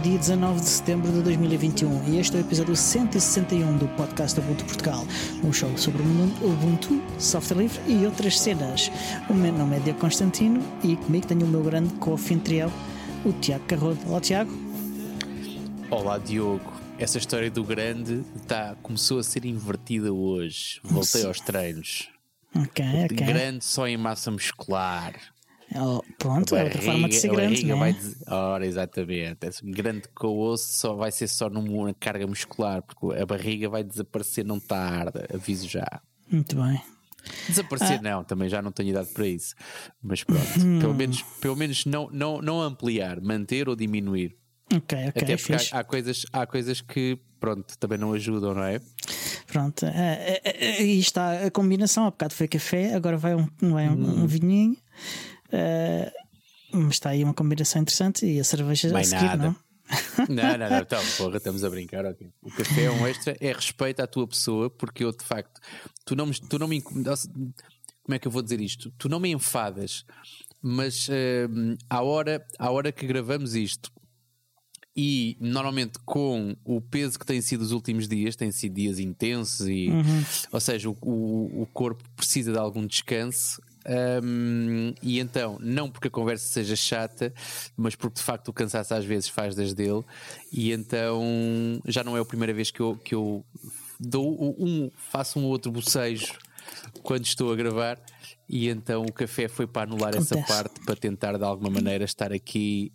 dia 19 de setembro de 2021 e este é o episódio 161 do podcast Ubuntu Portugal, um show sobre o mundo Ubuntu, software livre e outras cenas. O meu nome é Diogo Constantino e comigo tenho o meu grande co-anfitrião, o Tiago Carrodo. Olá, Tiago. Olá, Diogo. Essa história do grande começou a ser invertida hoje. Voltei aos treinos. Ok. Grande só em massa muscular. Pronto, é outra forma de ser grande, não é? Ora, exatamente. Esse grande com o osso vai ser só numa carga muscular, porque a barriga vai desaparecer não tarde, aviso já. Muito bem. Desaparecer não, também já não tenho idade para isso. Mas pronto, pelo menos não ampliar, manter ou diminuir. Ok, até porque fixe. há coisas que, pronto, também não ajudam, não é? Pronto, aí está a combinação. Há bocado foi café, agora vai um vinhinho. Mas está aí uma combinação interessante. E a cerveja Bem, a seguir, nada. não? Não, então, porra, estamos a brincar. Okay. O café é um extra, é respeito à tua pessoa, porque eu, de facto, tu não me incomodas. Como é que eu vou dizer isto? Tu não me enfadas, mas à hora que gravamos isto, e normalmente com o peso que tem sido os últimos dias, têm sido dias intensos, e, ou seja, o corpo precisa de algum descanso. E então, não porque a conversa seja chata, mas porque de facto o cansaço às vezes faz das dele, e então já não é a primeira vez que eu faço um outro bocejo quando estou a gravar, e então o café foi para anular essa parte, para tentar de alguma maneira estar aqui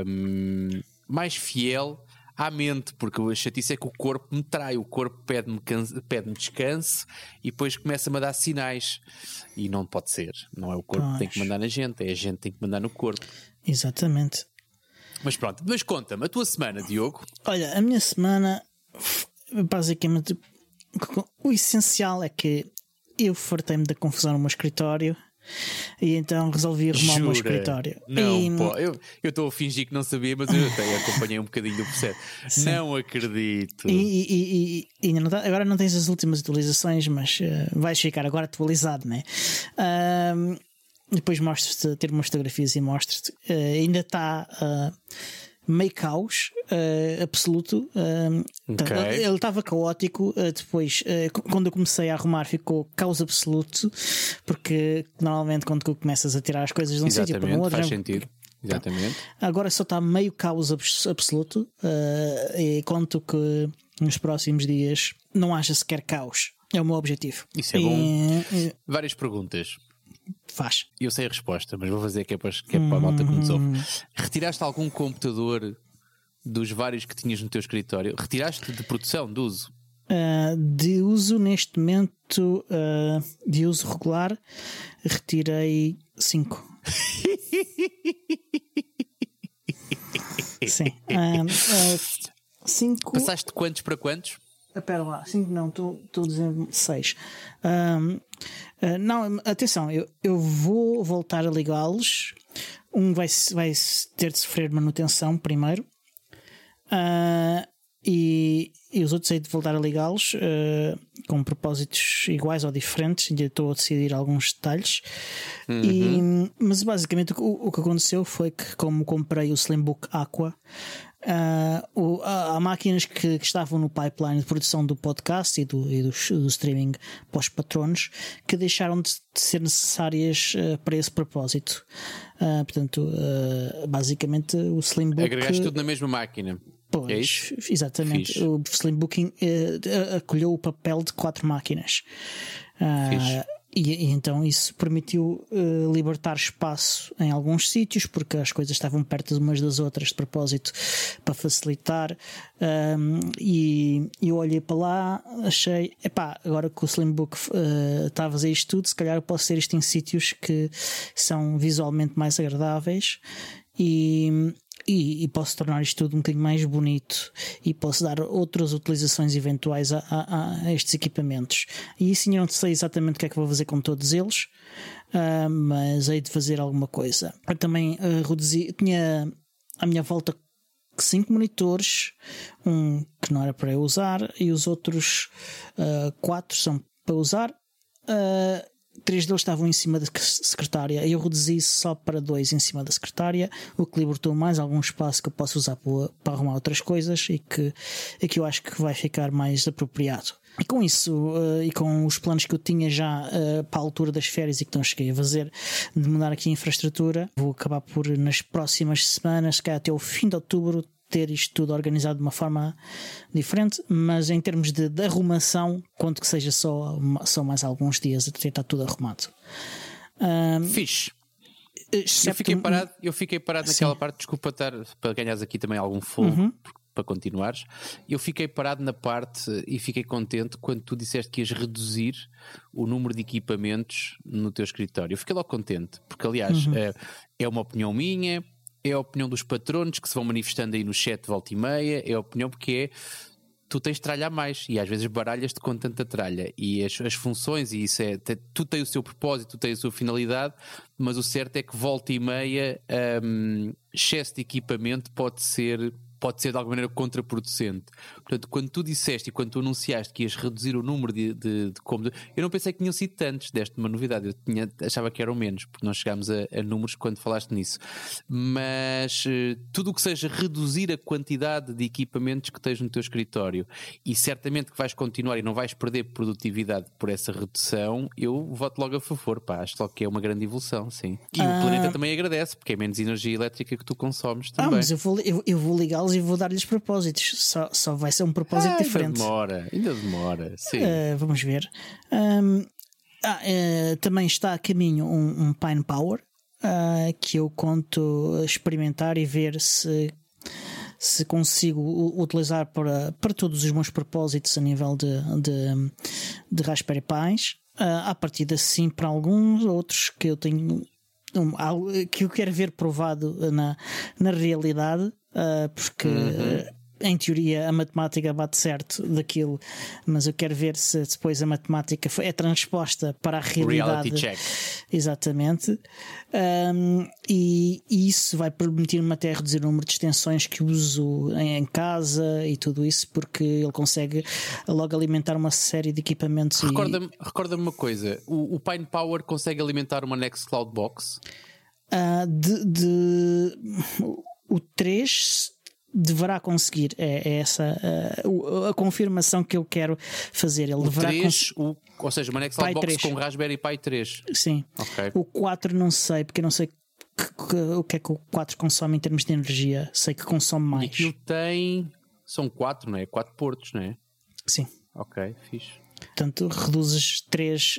mais fiel à mente, porque a chatice é que o corpo me trai, o corpo pede-me descanso e depois começa-me a dar sinais, e não pode ser, não é o corpo que tem que mandar na gente, é a gente que tem que mandar no corpo. Exatamente. Mas pronto, mas conta-me a tua semana, Diogo. Olha, a minha semana, basicamente, o essencial é que eu fartei-me da confusão no meu escritório. E então resolvi arrumar o meu escritório. Não, pô, eu estou a fingir que não sabia, mas eu até acompanhei um bocadinho do processo. Sim. Não acredito. E ainda não agora não tens as últimas atualizações, mas vais ficar agora atualizado, né? Depois mostro-te, ter umas fotografias e mostro-te. Ainda está meio caos absoluto. Okay. Ele estava caótico. Depois, quando eu comecei a arrumar, ficou caos absoluto, porque normalmente quando tu começas a tirar as coisas de um sítio para o outro, faz sentido. Exatamente. Agora só está meio caos absoluto, e conto que nos próximos dias não haja sequer caos. É o meu objetivo. Isso é bom. Várias perguntas. Faz. Eu sei a resposta, mas vou fazer que é para a malta que nos ouve. Retiraste algum computador dos vários que tinhas no teu escritório? Retiraste de produção, de uso? De uso, neste momento, de uso regular, retirei 5. Sim. 5. Passaste de quantos para quantos? Espera lá, 5 não, estou dizendo 6. Não, atenção, eu vou voltar a ligá-los. Um vai ter de sofrer manutenção primeiro, e os outros hei de voltar a ligá-los com propósitos iguais ou diferentes. Ainda estou a decidir alguns detalhes. Mas basicamente o que aconteceu foi que, como comprei o Slimbook Aqua, há máquinas que estavam no pipeline de produção do podcast e do streaming para os patronos, que deixaram de ser necessárias para esse propósito. Portanto, basicamente o Slimbook agregaste tudo na mesma máquina. Pois, é isso? Exatamente. Fixe. O Slimbooking acolheu o papel de 4 máquinas. E então isso permitiu libertar espaço em alguns sítios, porque as coisas estavam perto de umas das outras de propósito, para facilitar. E eu olhei para lá, achei, agora que o Slimbook está a fazer isto tudo, se calhar eu posso ter isto em sítios que são visualmente mais agradáveis, e posso tornar isto tudo um bocadinho mais bonito, e posso dar outras utilizações eventuais a estes equipamentos. E sim, eu não sei exatamente o que é que vou fazer com todos eles, mas hei de fazer alguma coisa. Eu também tinha à minha volta 5 monitores, um que não era para eu usar, e os outros 4 são para usar. 3 deles estavam em cima da secretária. Eu reduzi isso só para 2 em cima da secretária, o que libertou mais algum espaço que eu posso usar para arrumar outras coisas e que eu acho que vai ficar mais apropriado. E com isso, e com os planos que eu tinha já para a altura das férias e que não cheguei a fazer, de mudar aqui a infraestrutura, vou acabar por, nas próximas semanas, se calhar até o fim de outubro, ter isto tudo organizado de uma forma diferente. Mas em termos de arrumação, conto que seja só mais alguns dias até estar tudo arrumado. Fixe. Eu fiquei parado naquela parte. Desculpa para ganhares aqui também algum fogo para continuares. Eu fiquei parado na parte e fiquei contente quando tu disseste que ias reduzir o número de equipamentos no teu escritório. Eu fiquei logo contente, porque aliás é uma opinião minha, é a opinião dos patronos que se vão manifestando aí no chat de volta e meia, é a opinião porque tu tens de tralhar mais e às vezes baralhas-te com tanta tralha e as funções, e isso tu tens o seu propósito, tu tens a sua finalidade, mas o certo é que volta e meia excesso de equipamento pode ser de alguma maneira contraproducente. Portanto, quando tu disseste e quando tu anunciaste que ias reduzir o número de cômodos, eu não pensei que tinham sido tantos, deste uma novidade, achava que eram menos, porque nós chegámos a números quando falaste nisso. Mas tudo o que seja reduzir a quantidade de equipamentos que tens no teu escritório, e certamente que vais continuar e não vais perder produtividade por essa redução, eu voto logo a favor, acho logo que é uma grande evolução, sim. E o planeta também agradece, porque é menos energia elétrica que tu consomes também. Mas eu vou ligá-los e vou dar-lhes propósitos. Só vai ser um propósito diferente. Ainda demora. Sim. Vamos ver. Também está a caminho um Pine Power que eu conto experimentar e ver se consigo utilizar para todos os meus propósitos a nível de Raspberry Pis. A partir de sim, para alguns outros que eu tenho que eu quero ver provado na realidade. Porque em teoria a matemática bate certo daquilo, mas eu quero ver se depois a matemática é transposta para a realidade. Reality check. Exatamente. E isso vai permitir-me até reduzir o número de extensões que uso em casa e tudo isso, porque ele consegue logo alimentar uma série de equipamentos. Recorda-me uma coisa: o Pine Power consegue alimentar uma Nextcloud Box? O 3 deverá conseguir. É essa a confirmação que eu quero fazer. Ele deverá 3, ou seja, uma Nextcloud Box 3. Com Raspberry Pi 3. Sim. Okay. O 4 não sei, porque eu não sei o que é que o 4 consome em termos de energia. Sei que consome mais. E aquilo são 4, não é? 4 portos, não é? Sim. Ok, fixe. Portanto, reduzes 3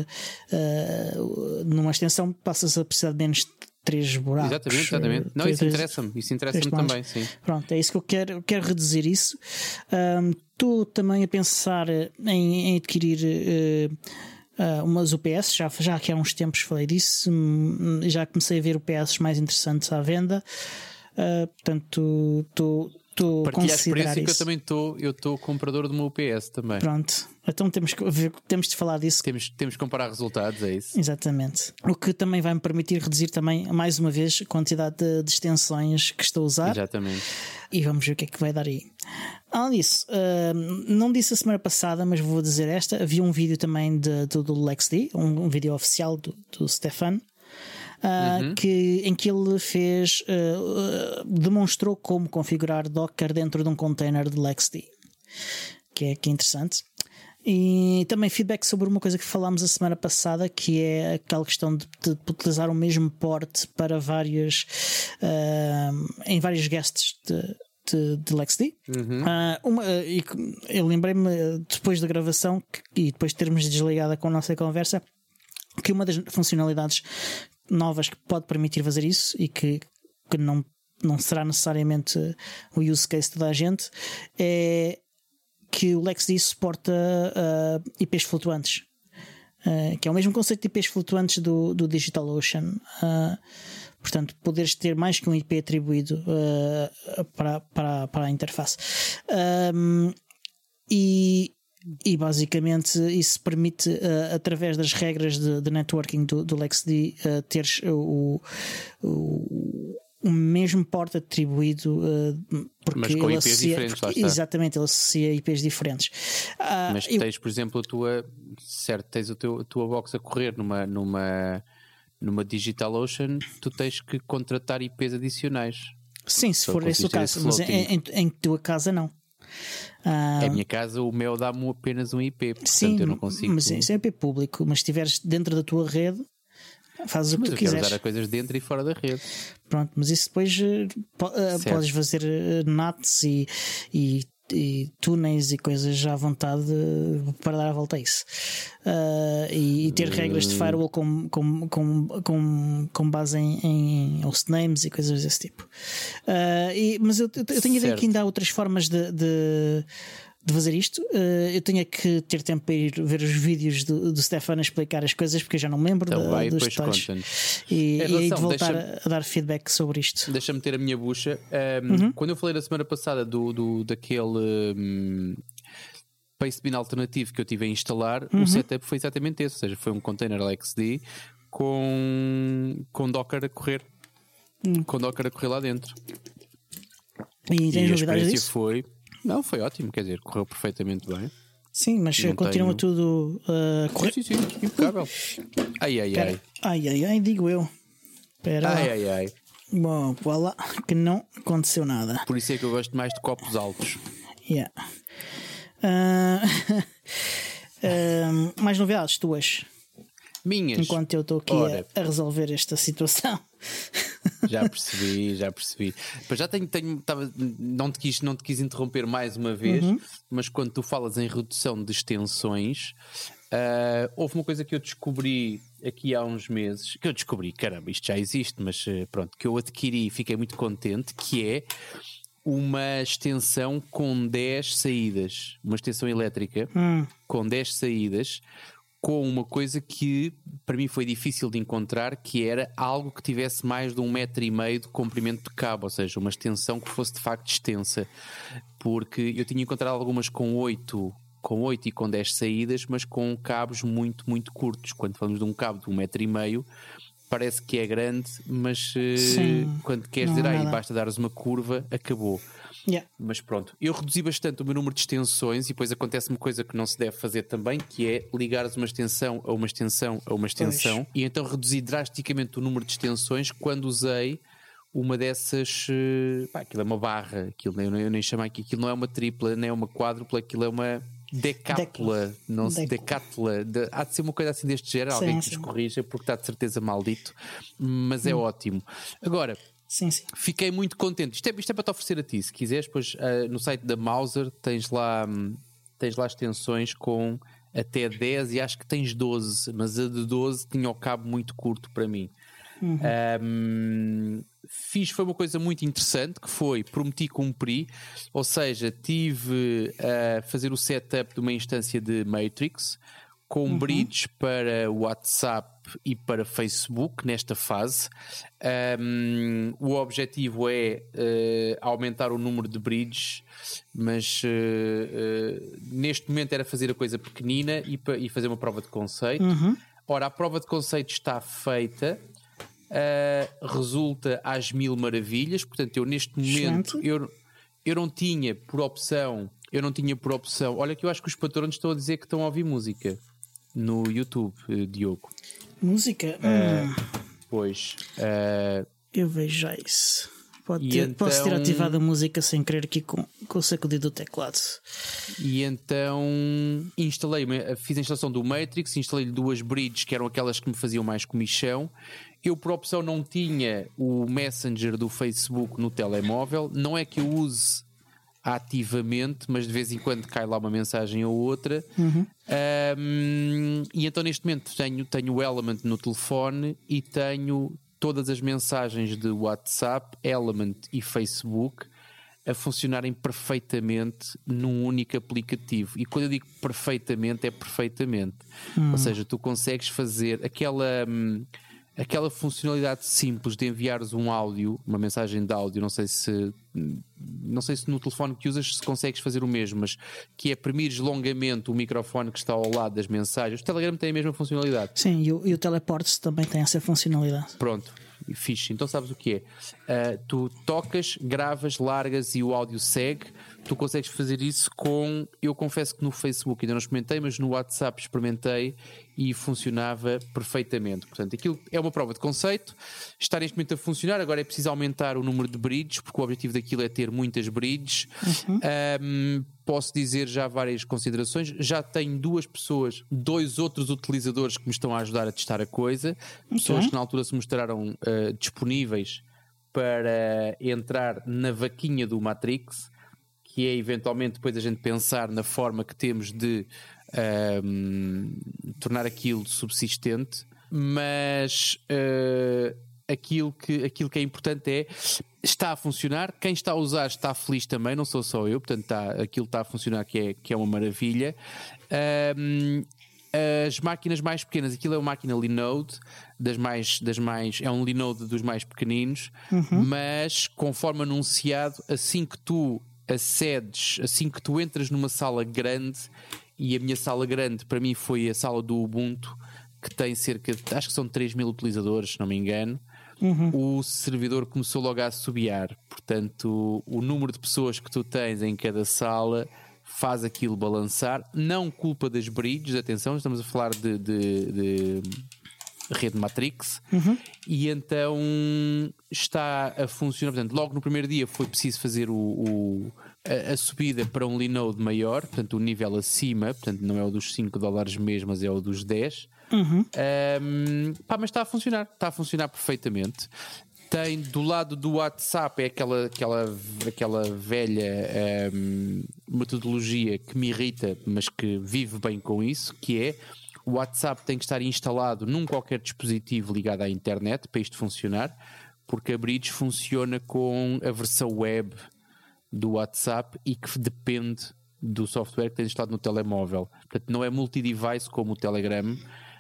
numa extensão, passas a precisar de menos 3 buracos. Exatamente. Não, isso interessa-me também, sim. Pronto, é isso que eu quero reduzir isso. Estou também a pensar em adquirir umas UPS, já que há uns tempos falei disso, já comecei a ver UPS mais interessantes à venda. Portanto, estou a considerar isso. Que eu também estou comprador de uma UPS também. Pronto, então temos de falar disso. Temos que comparar resultados, é isso? Exatamente. O que também vai me permitir reduzir também, mais uma vez, a quantidade de extensões que estou a usar. Exatamente. E vamos ver o que é que vai dar aí. Além disso, não disse a semana passada, mas vou dizer esta. Havia um vídeo também do LexD, um vídeo oficial do Stefan. Em que ele demonstrou como configurar Docker dentro de um container de LexD, que é interessante. E também feedback sobre uma coisa que falámos a semana passada, que é aquela questão de utilizar o mesmo port para em vários guests de LexD. Eu lembrei-me depois da gravação e depois de termos desligado com a nossa conversa, que uma das funcionalidades novas que pode permitir fazer isso e que não será necessariamente o use case de toda a gente, é que o LexD suporta IPs flutuantes, que é o mesmo conceito de IPs flutuantes do DigitalOcean. Portanto, poderes ter mais que um IP atribuído para a interface. E basicamente isso permite, através das regras de networking do LexD, teres o mesmo port atribuído, porque mas com ele IPs diferentes, lá está. Exatamente, ele associa IPs diferentes. Mas tens, por exemplo, tens a tua box a correr numa DigitalOcean, tu tens que contratar IPs adicionais. Sim, se for esse o caso, mas em tua casa não. Em minha casa, o meu dá-me apenas um IP, portanto sim, eu não consigo. Mas isso é IP público, mas se estiveres dentro da tua rede, fazes o que tu quiseres. Quero usar coisas dentro e fora da rede. Pronto, mas isso depois podes fazer NATs e túneis e coisas já à vontade para dar a volta a isso. E ter regras de firewall com base em hostnames e coisas desse tipo. Mas eu tenho a ideia que ainda há outras formas de fazer isto. Eu tenho que ter tempo para ir ver os vídeos do Stefano a explicar as coisas, porque eu já não me lembro dos detalhes. E aí de voltar a dar feedback sobre isto. Deixa-me ter a minha bucha. Quando eu falei na semana passada daquele Pastebin alternativo que eu tive a instalar, o setup foi exatamente esse, ou seja, foi um container LXD com Docker a correr. Com Docker a correr lá dentro. E a experiência foi ótimo, quer dizer, correu perfeitamente bem. Sim, mas continua tudo a correr. Sim, impecável. Ai, digo eu. Espera. Ai. Bom, vá lá, que não aconteceu nada. Por isso é que eu gosto mais de copos altos. Yeah. Mais novidades tuas? Minhas. Enquanto eu estou aqui a resolver esta situação. Já percebi. Mas já não te quis interromper mais uma vez, mas quando tu falas em redução de extensões, houve uma coisa que eu descobri aqui há uns meses, caramba, isto já existe, mas pronto, que eu adquiri e fiquei muito contente, que é uma extensão com 10 saídas, uma extensão elétrica com 10 saídas, com uma coisa que para mim foi difícil de encontrar, que era algo que tivesse mais de 1,5 metro de comprimento de cabo, ou seja, uma extensão que fosse de facto extensa, porque eu tinha encontrado algumas com 8 e com 10 saídas, mas com cabos muito, muito curtos. Quando falamos de um cabo de 1,5 metro, parece que é grande, mas quando queres dizer, basta dares uma curva, acabou. Yeah. Mas pronto, eu reduzi bastante o meu número de extensões e depois acontece uma coisa que não se deve fazer também, que é ligares uma extensão a uma extensão a uma extensão. E então reduzi drasticamente o número de extensões quando usei uma dessas. Aquilo é uma barra, eu nem chamo aqui, aquilo não é uma tripla, nem é uma quádrupla, aquilo é uma decápula, não sei, decátula. Há de ser uma coisa assim deste género, alguém que nos corrija, porque está de certeza maldito, mas é ótimo. Agora. Sim. Fiquei muito contente. Isto é para te oferecer a ti. Se quiseres, depois no site da Mouser tens lá extensões com até 10 e acho que tens 12, mas a de 12 tinha o cabo muito curto para mim. Foi uma coisa muito interessante, que foi prometi cumprir, ou seja, tive a fazer o setup de uma instância de Matrix com bridge para WhatsApp e para Facebook nesta fase. O objetivo é aumentar o número de bridges, mas neste momento era fazer a coisa pequenina e fazer uma prova de conceito. Ora, a prova de conceito está feita, resulta às mil maravilhas. Portanto, eu neste momento eu não tinha por opção. Olha, que eu acho que os patrões estão a dizer que estão a ouvir música no YouTube, Diogo. Música? Pois. Eu vejo já isso. Posso ter ativado a música sem querer aqui com o sacudido do teclado. E então fiz a instalação do Matrix, instalei-lhe 2 bridges, que eram aquelas que me faziam mais comichão. Eu, por opção, não tinha o Messenger do Facebook no telemóvel. Não é que eu use ativamente, mas de vez em quando cai lá uma mensagem ou outra. E então neste momento tenho o Element no telefone e tenho todas as mensagens de WhatsApp, Element e Facebook a funcionarem perfeitamente num único aplicativo. E quando eu digo perfeitamente, é perfeitamente. Ou seja, tu consegues fazer aquela funcionalidade simples de enviares um áudio, uma mensagem de áudio, não sei se no telefone que usas se consegues fazer o mesmo, mas que é premires longamente o microfone que está ao lado das mensagens. O Telegram tem a mesma funcionalidade. Sim, e o Teleports também tem essa funcionalidade. Pronto, fixe. Então sabes o que é? Tu tocas, gravas, largas e o áudio segue. Tu consegues fazer isso com... Eu confesso que no Facebook ainda não experimentei, mas no WhatsApp experimentei e funcionava perfeitamente. Portanto, aquilo é uma prova de conceito. Está neste momento a funcionar. Agora é preciso aumentar o número de bridges, porque o objetivo daquilo é ter muitas bridges. Posso dizer já várias considerações. Já tenho dois outros utilizadores que me estão a ajudar a testar a coisa. Pessoas que na altura se mostraram disponíveis para entrar na vaquinha do Matrix, que é eventualmente depois a gente pensar na forma que temos de tornar aquilo subsistente, mas aquilo que é importante é, está a funcionar, quem está a usar está feliz também, não sou só eu, portanto aquilo está a funcionar, que é uma maravilha. As máquinas mais pequenas, aquilo é uma máquina Linode, é um Linode dos mais pequeninos, mas conforme anunciado, assim que tu acedes, assim que tu entras numa sala grande, e a minha sala grande para mim foi a sala do Ubuntu, que tem cerca de, acho que são 3.000 utilizadores, se não me engano, o servidor começou logo a assobiar. Portanto, o número de pessoas que tu tens em cada sala faz aquilo balançar. Não culpa das bridges, atenção, estamos a falar de rede Matrix, e então está a funcionar. Portanto, logo no primeiro dia foi preciso fazer a subida para um Linode maior, portanto o nível acima, portanto não é o dos $5 mesmo, mas é o dos 10. Mas está a funcionar perfeitamente. Tem do lado do WhatsApp, é aquela velha metodologia que me irrita, mas que vive bem com isso, que é: o WhatsApp tem que estar instalado num qualquer dispositivo ligado à internet para isto funcionar, porque a Bridge funciona com a versão web do WhatsApp e que depende do software que tens instalado no telemóvel. Portanto, não é multi-device como o Telegram.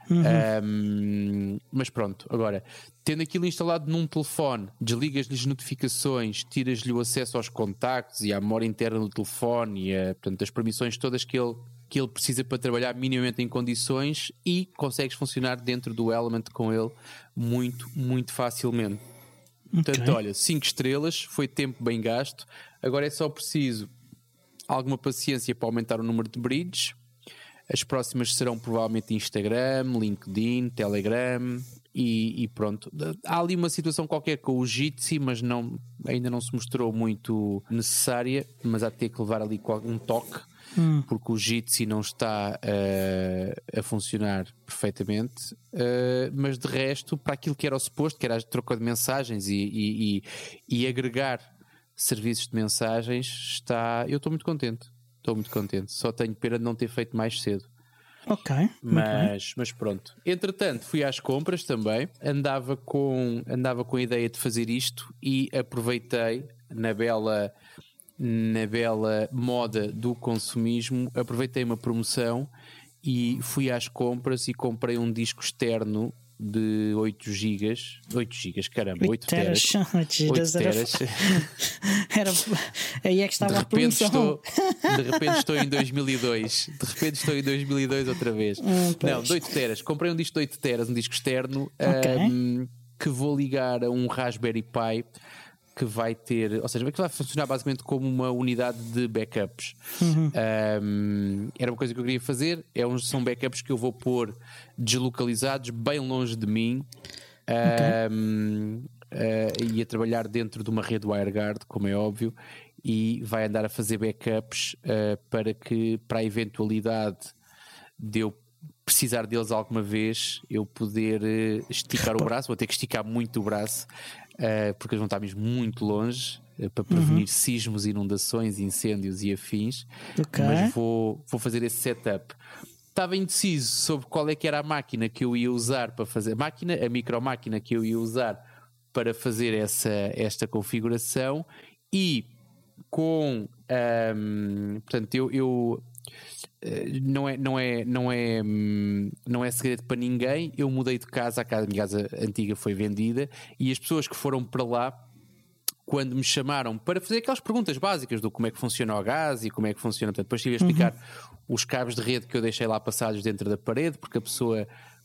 Mas pronto, agora, tendo aquilo instalado num telefone, desligas-lhe as notificações, tiras-lhe o acesso aos contactos e à memória interna do telefone e portanto, as permissões todas que ele precisa para trabalhar minimamente em condições, e consegues funcionar dentro do Element com ele muito, muito facilmente. Portanto, olha, 5 estrelas, foi tempo bem gasto. Agora é só preciso alguma paciência para aumentar o número de bridges. As próximas serão provavelmente Instagram, LinkedIn, Telegram e pronto. Há ali uma situação qualquer com o Jitsi, mas ainda não se mostrou muito necessária, mas há de ter que levar ali um toque, porque o Jitsi não está a funcionar perfeitamente. Mas de resto, para aquilo que era o suposto, que era a troca de mensagens e agregar serviços de mensagens, eu estou muito contente. Estou muito contente. Só tenho pena de não ter feito mais cedo. Ok. Mas pronto. Entretanto, fui às compras também. Andava com a ideia de fazer isto e aproveitei na bela moda do consumismo. Aproveitei uma promoção e fui às compras e comprei um disco externo de 8 gigas, caramba, 8 teras. 8 teras. Aí é que estava a promoção. De repente estou em 2002. Outra vez. Não, de 8 teras. Comprei um disco de 8 teras, um disco externo, que vou ligar a um Raspberry Pi, que vai ter, ou seja, que vai funcionar basicamente como uma unidade de backups. Era uma coisa que eu queria fazer. São backups que eu vou pôr deslocalizados, bem longe de mim, e a trabalhar dentro de uma rede WireGuard, como é óbvio, e vai andar a fazer backups para a eventualidade de eu precisar deles alguma vez, eu poder esticar o braço. Vou ter que esticar muito o braço, porque eles vão estar mesmo muito longe, para prevenir sismos, inundações, incêndios e afins. Mas vou fazer esse setup. Estava indeciso sobre qual é que era a máquina que eu ia usar para fazer a micromáquina que eu ia usar para fazer esta configuração, e com portanto eu não é segredo para ninguém. Eu mudei de casa, a minha casa antiga foi vendida, e as pessoas que foram para lá, quando me chamaram para fazer aquelas perguntas básicas do como é que funciona o gás e como é que funciona, portanto, depois estive a explicar os cabos de rede que eu deixei lá passados dentro da parede, porque a pessoa,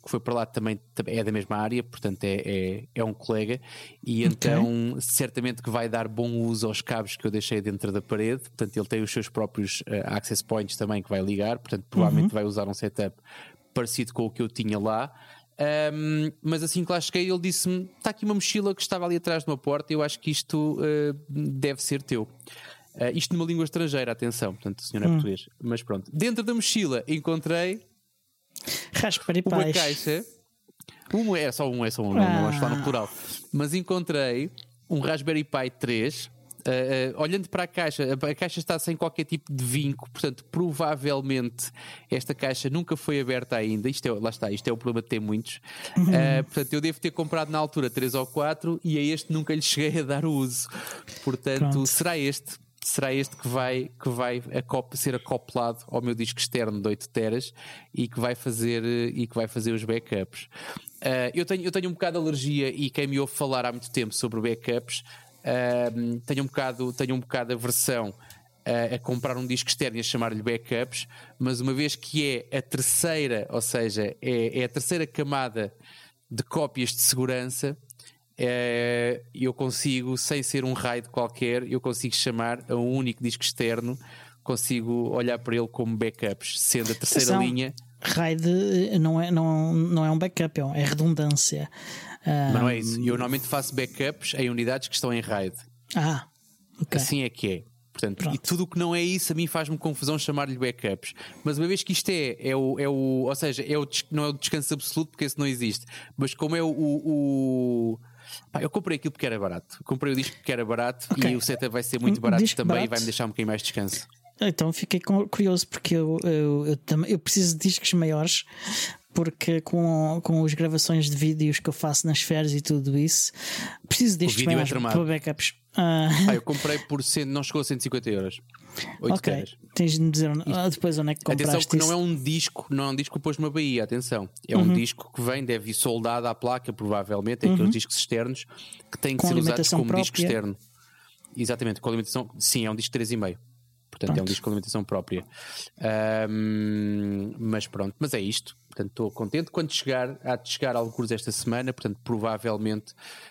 que foi para lá também é da mesma área, portanto é um colega, e então certamente que vai dar bom uso aos cabos que eu deixei dentro da parede. Portanto, ele tem os seus próprios access points também que vai ligar, portanto provavelmente vai usar um setup parecido com o que eu tinha lá. Mas assim que lá cheguei, ele disse-me: está aqui uma mochila que estava ali atrás de uma porta, eu acho que isto deve ser teu. Isto numa língua estrangeira, atenção, portanto o senhor é português. Mas pronto, dentro da mochila encontrei uma caixa. É só um, não vamos falar no plural. Mas encontrei um Raspberry Pi 3. Olhando para a caixa está sem qualquer tipo de vinco, portanto provavelmente esta caixa nunca foi aberta ainda. Lá está, isto é o problema de ter muitos. Portanto, eu devo ter comprado na altura 3 ou 4 e a este nunca lhe cheguei a dar o uso. Portanto, será este que vai ser acoplado ao meu disco externo de 8 teras e que vai fazer os backups. Eu tenho um bocado de alergia, e quem me ouve falar há muito tempo sobre backups, tenho um bocado de aversão a comprar um disco externo e a chamar-lhe backups, mas uma vez que é a terceira, ou seja, é a terceira camada de cópias de segurança, eu consigo, sem ser um RAID qualquer, eu consigo chamar a um único disco externo, consigo olhar para ele como backups, sendo a terceira linha. RAID não é um backup, é redundância. Mas não é isso. Eu normalmente faço backups em unidades que estão em RAID. Okay. Assim é que é. Portanto, e tudo o que não é isso a mim faz-me confusão chamar-lhe backups. Mas uma vez que isto ou seja, não é o descanso absoluto, porque esse não existe. Mas como é eu comprei aquilo porque era barato. Comprei o disco porque era barato, e o setup vai ser muito barato também, barato. E vai-me deixar um bocadinho mais de descanso. Então fiquei curioso, porque eu preciso de discos maiores, porque com as gravações de vídeos que eu faço nas férias e tudo isso, preciso de discos maiores para backups. Eu comprei por não chegou a 150 euros. 8 teras. Tens de me dizer depois onde é que compraste. Atenção que não é um disco que pôs numa Bahia, atenção. É um disco que deve ir soldado à placa, provavelmente, aqueles discos externos que têm que ser usados como disco externo. Exatamente, com alimentação. Sim, é um disco 3,5. Portanto, é um disco com alimentação própria. Mas pronto, mas é isto. Portanto, estou contente. Quando há de chegar alguns esta semana, portanto, provavelmente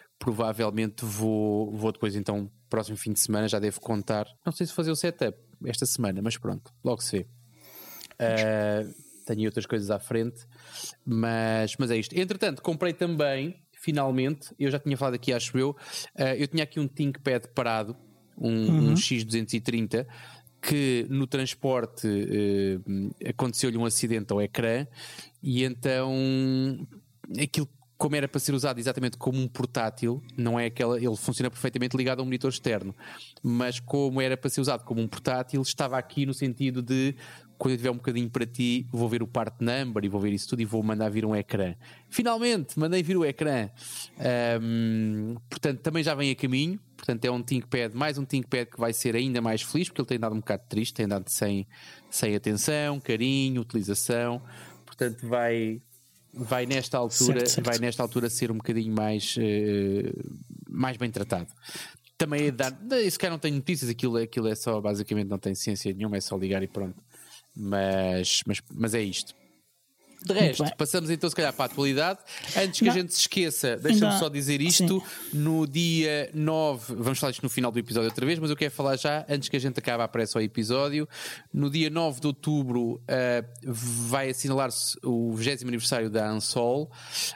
vou depois, então, próximo fim de semana, já devo contar. Não sei se fazer o setup esta semana, mas pronto, logo se vê. Tenho outras coisas à frente, mas é isto. Entretanto, comprei também, finalmente, eu já tinha falado aqui, acho eu tinha aqui um ThinkPad parado, um X230, que no transporte aconteceu-lhe um acidente ao ecrã, e então aquilo, como era para ser usado exatamente como um portátil, não é ele funciona perfeitamente ligado a um monitor externo, mas como era para ser usado como um portátil, estava aqui no sentido de, quando eu tiver um bocadinho para ti, vou ver o part number e vou ver isso tudo e vou mandar vir um ecrã. Finalmente mandei vir o ecrã. Portanto, também já vem a caminho. Portanto, é um ThinkPad, mais um ThinkPad que vai ser ainda mais feliz, porque ele tem dado um bocado triste, tem dado sem atenção, carinho, utilização. Portanto, vai nesta altura, certo. Vai nesta altura ser um bocadinho mais bem tratado. Também se calhar não tenho notícias, aquilo é só, basicamente não tem ciência nenhuma, é só ligar e pronto. Mas é isto. De resto, passamos então se calhar para a atualidade. Antes que a gente se esqueça, deixa-me só dizer isto. Sim. No dia 9, vamos falar isto no final do episódio outra vez, mas eu quero falar já, antes que a gente acabe a pressa ao episódio. No dia 9 de outubro vai assinalar-se o 20º aniversário da Ansol,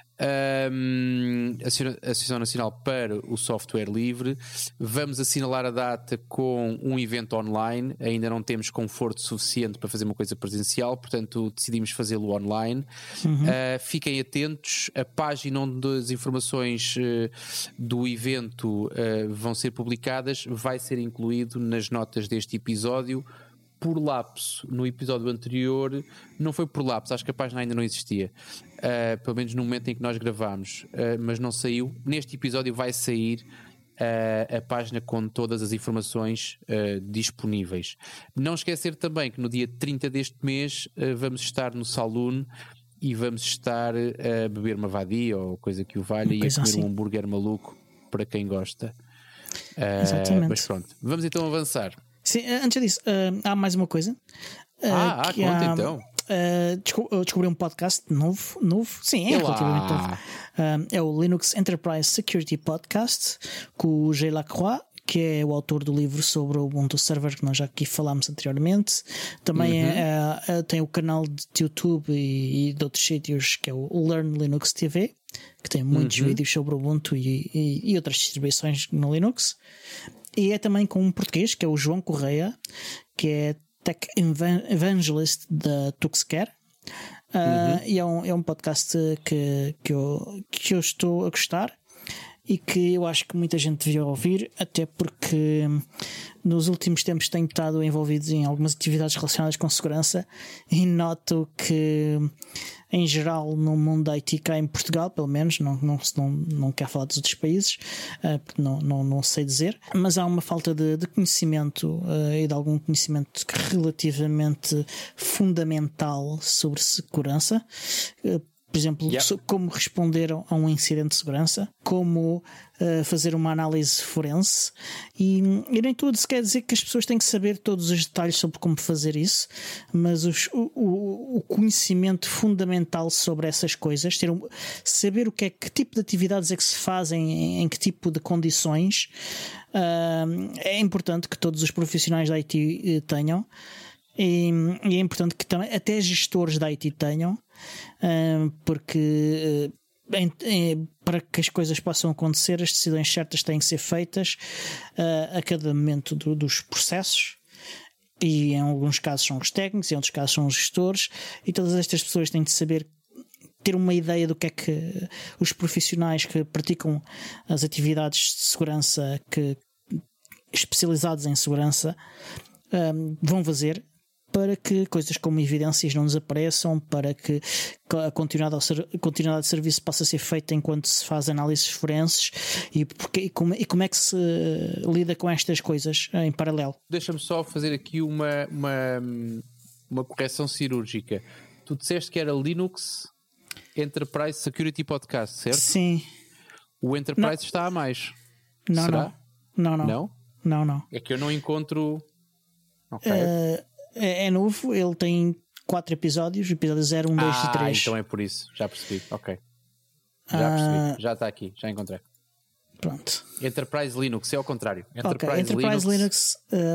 Associação Nacional para o Software Livre. Vamos assinalar a data com um evento online. Ainda não temos conforto suficiente para fazer uma coisa presencial, portanto decidimos fazê-lo online. Fiquem atentos, a página onde as informações do evento vão ser publicadas vai ser incluído nas notas deste episódio. Por lapso, no episódio anterior, não foi por lapso, acho que a página ainda não existia, pelo menos no momento em que nós gravámos, mas não saiu. Neste episódio vai sair a página com todas as informações disponíveis. Não esquecer também que no dia 30 deste mês vamos estar no Saloon e vamos estar a beber uma vadia ou coisa que o valha e a comer um hambúrguer maluco para quem gosta. Mas pronto, vamos então avançar. Sim, antes disso, há mais uma coisa. Conta então. descobri um podcast novo. Sim, é relativamente novo. É o Linux Enterprise Security Podcast com o Jay Lacroix, que é o autor do livro sobre o Ubuntu Server, que nós já aqui falámos anteriormente. Também tem o canal de YouTube e de outros sítios, que é o Learn Linux TV, que tem muitos vídeos sobre o Ubuntu e outras distribuições no Linux. E é também com um português, que é o João Correia, que é Tech Evangelist da Tuxcare. E é um podcast que eu estou a gostar e que eu acho que muita gente devia ouvir, até porque nos últimos tempos tenho estado envolvido em algumas atividades relacionadas com segurança e noto que, em geral, no mundo da IT cá em Portugal, pelo menos, não quero falar dos outros países, porque não sei dizer, mas há uma falta de conhecimento e de algum conhecimento relativamente fundamental sobre segurança. Por exemplo, como responder a um incidente de segurança, como fazer uma análise forense, e nem tudo se quer dizer que as pessoas têm que saber todos os detalhes sobre como fazer isso, mas o conhecimento fundamental sobre essas coisas, saber que tipo de atividades é que se fazem, em que tipo de condições, é importante que todos os profissionais da IT tenham, e é importante que também até gestores da IT tenham, porque para que as coisas possam acontecer, as decisões certas têm que ser feitas a cada momento dos processos, e em alguns casos são os técnicos, em outros casos são os gestores, e todas estas pessoas têm de saber ter uma ideia do que é que os profissionais que praticam as atividades de segurança, especializados em segurança, vão fazer, para que coisas como evidências não desapareçam, para que a continuidade de serviço possa ser feita enquanto se faz análises forenses, e como é que se lida com estas coisas em paralelo. Deixa-me só fazer aqui uma correção cirúrgica. Tu disseste que era Linux Enterprise Security Podcast, certo? Sim. O Enterprise está a mais. Não, será? Não. É que eu não encontro... Ok. É novo, ele tem 4 episódios, episódio 0, 1, 2 e 3. Então é por isso, já percebi, ok. Já percebi, já está aqui, já encontrei. Pronto. Enterprise Linux, é ao contrário. Enterprise Linux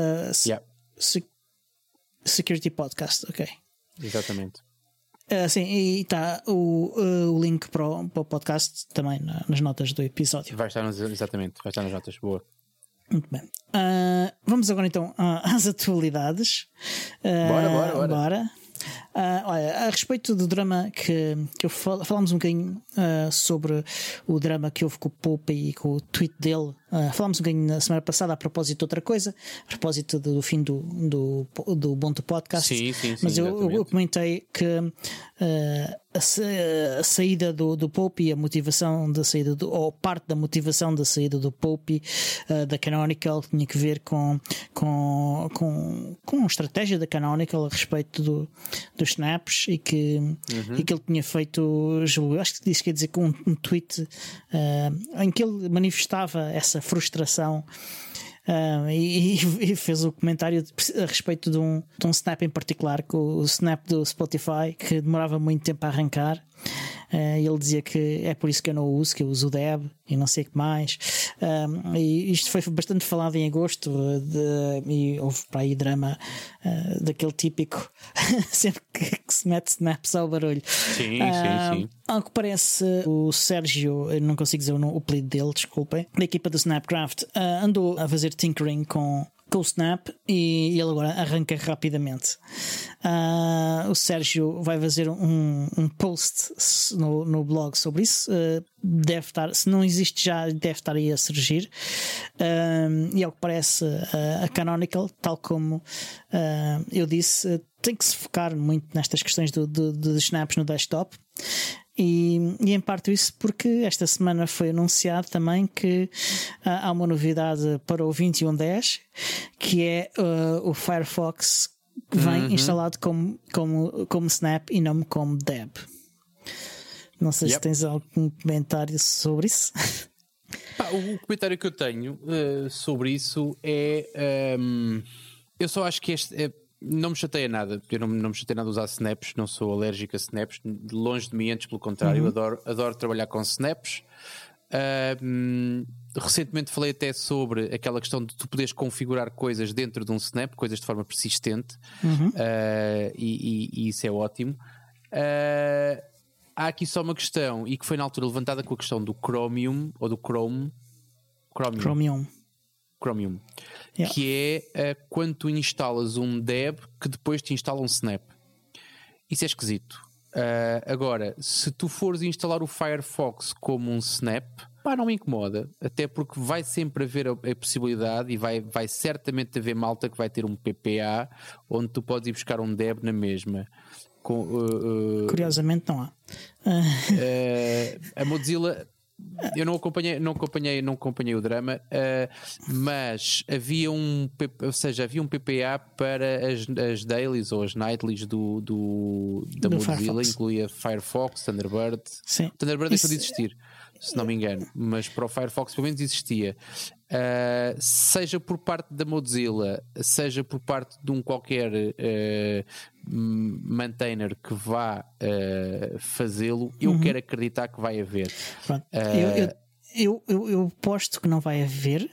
Security Podcast, ok. Exatamente. Sim, e está o link para o podcast também nas notas do episódio. Vai estar nas notas, boa. Muito bem. Vamos agora então às atualidades. Bora. Olha, a respeito do drama que falámos um bocadinho sobre o drama que houve com o Pope e com o tweet dele. Falámos um bocadinho na semana passada a propósito de outra coisa, a propósito do fim do Ubuntu Podcast. Sim, mas eu comentei que a saída do Pope e a motivação da saída ou parte da motivação da saída do Pope da Canonical tinha que ver com a estratégia da Canonical a respeito dos snaps, e que ele tinha feito, acho que quer dizer, com um tweet em que ele manifestava essa frustração, e fez o comentário a respeito de um snap em particular, com o snap do Spotify, que demorava muito tempo a arrancar. Ele dizia que é por isso que eu não uso, que eu uso o Deb e não sei o que mais. E isto foi bastante falado em agosto, e houve para aí drama daquele típico sempre que se mete snaps ao barulho. Sim. Ao que parece, o Sérgio, eu não consigo dizer o apelido dele, desculpem, da equipa do Snapcraft, andou a fazer tinkering com o Snap, e ele agora arranca rapidamente. O Sérgio vai fazer um post no blog sobre isso. Deve estar, se não existe já, deve estar aí a surgir. E ao que parece, a Canonical, tal como eu disse, tem que se focar muito nestas questões dos snaps no desktop. E em parte isso porque esta semana foi anunciado também que há uma novidade para o 21.10, que é o Firefox que vem instalado como Snap e não como Deb. Não sei se tens algum comentário sobre isso. O comentário que eu tenho sobre isso é eu só acho que não me chateia nada. Eu não me chateia nada usar snaps, não sou alérgico a snaps, longe de mim, antes pelo contrário, adoro trabalhar com snaps. Recentemente falei até sobre aquela questão de tu poderes configurar coisas dentro de um snap, coisas de forma persistente, e isso é ótimo. Há aqui só uma questão, e que foi na altura levantada com a questão do Chromium, ou do Chromium. Yeah. Que é quando tu instalas um deb que depois te instala um snap. Isso é esquisito. Agora, se tu fores instalar o Firefox como um snap, não me incomoda, até porque vai sempre haver a possibilidade, e vai certamente haver malta que vai ter um PPA onde tu podes ir buscar um deb na mesma. Curiosamente não há. A Mozilla, eu não acompanhei o drama, mas havia um PPA para as dailies ou as nightlies da Mozilla, Firefox. Incluía Firefox, Thunderbird. Sim. Thunderbird deixou de existir, se não me engano, mas para o Firefox pelo menos existia. Seja por parte da Mozilla, seja por parte de um qualquer maintainer que vá fazê-lo, eu quero acreditar que vai haver. Eu posto que não vai haver,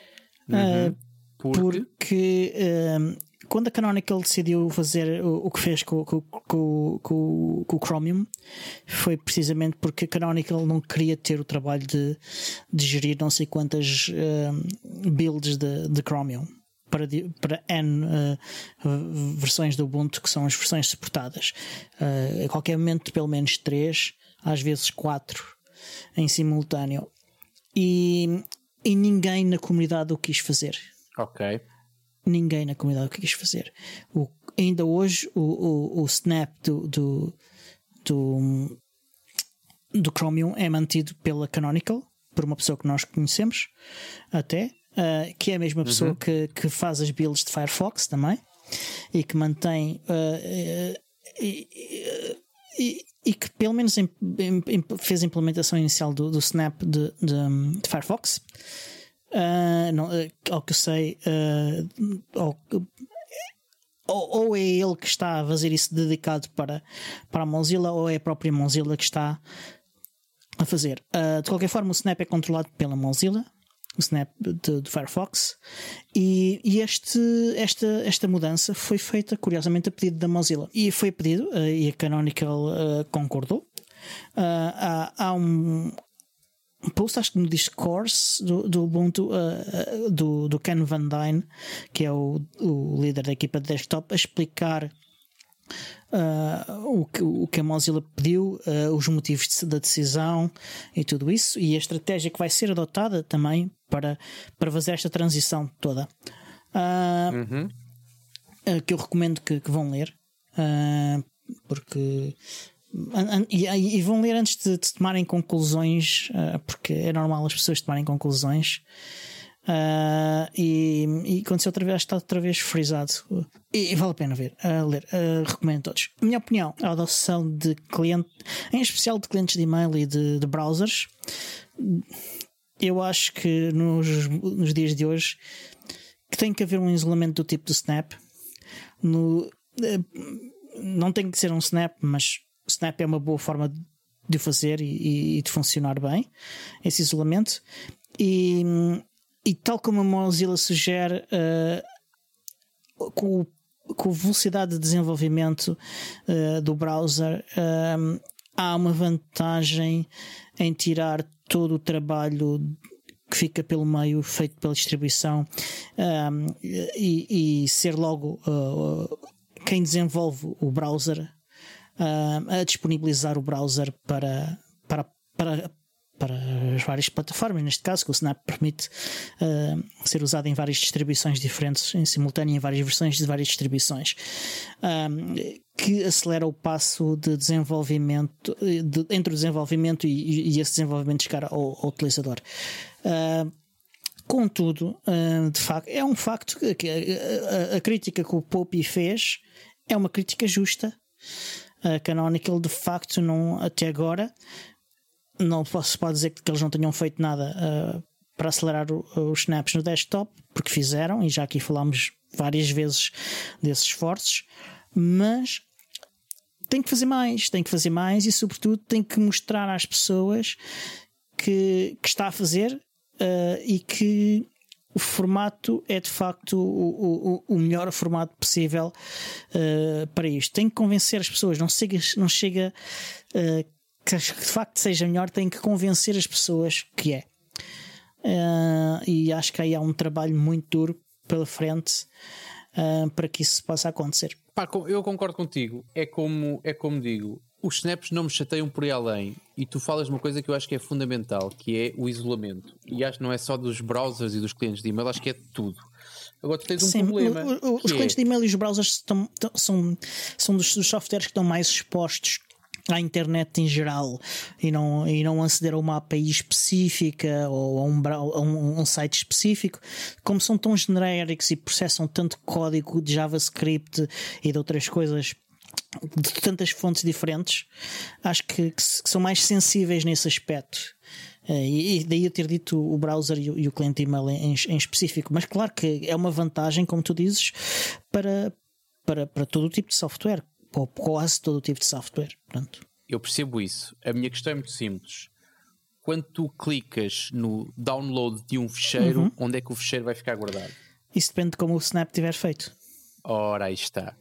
porque quando a Canonical decidiu fazer o que fez com o Chromium, foi precisamente porque a Canonical não queria ter o trabalho de gerir não sei quantas builds de Chromium para N versões do Ubuntu, que são as versões suportadas. A qualquer momento, pelo menos 3, às vezes 4 em simultâneo. E ninguém na comunidade o quis fazer. Ok. Ninguém na comunidade o quis fazer. Ainda hoje o snap do Chromium é mantido pela Canonical, por uma pessoa que nós conhecemos até, que é a mesma pessoa que faz as builds de Firefox também, e que mantém e que pelo menos fez a implementação inicial do snap de Firefox. Ao que eu sei, ou é ele que está a fazer isso dedicado para a Mozilla, ou é a própria Mozilla que está a fazer. De qualquer forma, o snap é controlado pela Mozilla, o snap do Firefox, e esta mudança foi feita curiosamente a pedido da Mozilla, e foi pedido, e a Canonical concordou. Há um post, acho que no Discord do Ubuntu, do Ken Van Dyne, que é o líder da equipa de desktop, a explicar o que a Mozilla pediu, os motivos da decisão e tudo isso, e a estratégia que vai ser adotada também para fazer esta transição toda, que eu recomendo que vão ler, porque e vão ler antes de tomarem conclusões, porque é normal as pessoas tomarem conclusões, e quando está outra vez frisado, e vale a pena ler. Recomendo a todos. A minha opinião, a adoção de cliente, em especial de clientes de e-mail e de browsers, eu acho que nos dias de hoje que tem que haver um isolamento do tipo do Snap. Não tem que ser um Snap, mas o Snap é uma boa forma de o fazer e de funcionar bem, esse isolamento. E tal como a Mozilla sugere, com a velocidade de desenvolvimento do browser, há uma vantagem em tirar todo o trabalho que fica pelo meio, feito pela distribuição, e ser logo quem desenvolve o browser a disponibilizar o browser para as várias plataformas. Neste caso, que o Snap permite ser usado em várias distribuições diferentes, em simultâneo, em várias versões de várias distribuições, que acelera o passo de desenvolvimento entre o desenvolvimento e esse desenvolvimento chegar ao utilizador. Contudo, de facto, é um facto que a crítica que o Poppy fez é uma crítica justa. A Canonical, de facto, não, até agora, não se pode dizer que eles não tenham feito nada para acelerar os snaps no desktop, porque fizeram, e já aqui falámos várias vezes desses esforços, mas tem que fazer mais e, sobretudo, tem que mostrar às pessoas que está a fazer e que o formato é de facto o melhor formato possível para isto. Tem que convencer as pessoas, não chega que de facto seja melhor, tem que convencer as pessoas que é. E acho que aí há um trabalho muito duro pela frente para que isso possa acontecer. Pá, eu concordo contigo. É como digo, os snaps não me chateiam por aí além. E tu falas de uma coisa que eu acho que é fundamental, que é o isolamento. E acho que não é só dos browsers e dos clientes de e-mail, acho que é de tudo. Agora tu tens um problema. Os clientes de e-mail e os browsers são dos softwares que estão mais expostos à internet em geral e não aceder a uma API específica ou a um site específico. Como são tão genéricos e processam tanto código de JavaScript e de outras coisas de tantas fontes diferentes, acho que são mais sensíveis nesse aspecto. E daí eu ter dito o browser e o cliente de e-mail em específico. Mas claro que é uma vantagem, como tu dizes, para todo o tipo de software, ou quase todo o tipo de software. Portanto, eu percebo isso. A minha questão é muito simples. Quando tu clicas no download de um ficheiro, onde é que o ficheiro vai ficar guardado? Isso depende de como o Snap tiver feito. Ora, aí está.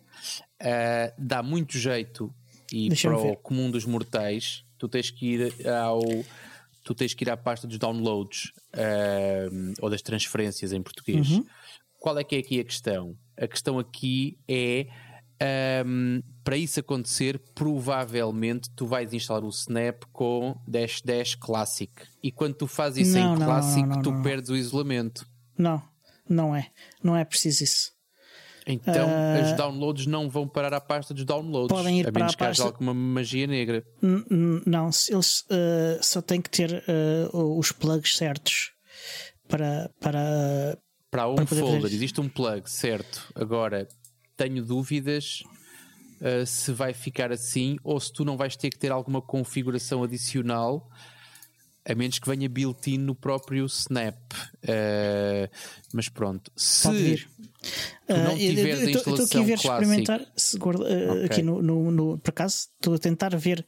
Dá muito jeito, e Deixa-me para o ver. comum dos mortais, tu tens que ir à pasta dos downloads ou das transferências em português. Qual é que é aqui a questão? A questão aqui é para isso acontecer, provavelmente tu vais instalar o Snap com -- Classic, e quando tu fazes isso em Classic, tu perdes o isolamento. Não é preciso isso. Então os downloads não vão parar à pasta dos downloads, podem ir a para menos a que haja pasta... alguma magia negra. Não, eles só têm que ter os plugs certos para um folder fazer... existe um plug, certo? Agora tenho dúvidas se vai ficar assim ou se tu não vais ter que ter alguma configuração adicional, a menos que venha built-in no próprio Snap. Mas pronto, se tu não tiveres a instalação estou aqui a ver clássica, experimentar okay. Aqui por acaso estou a tentar ver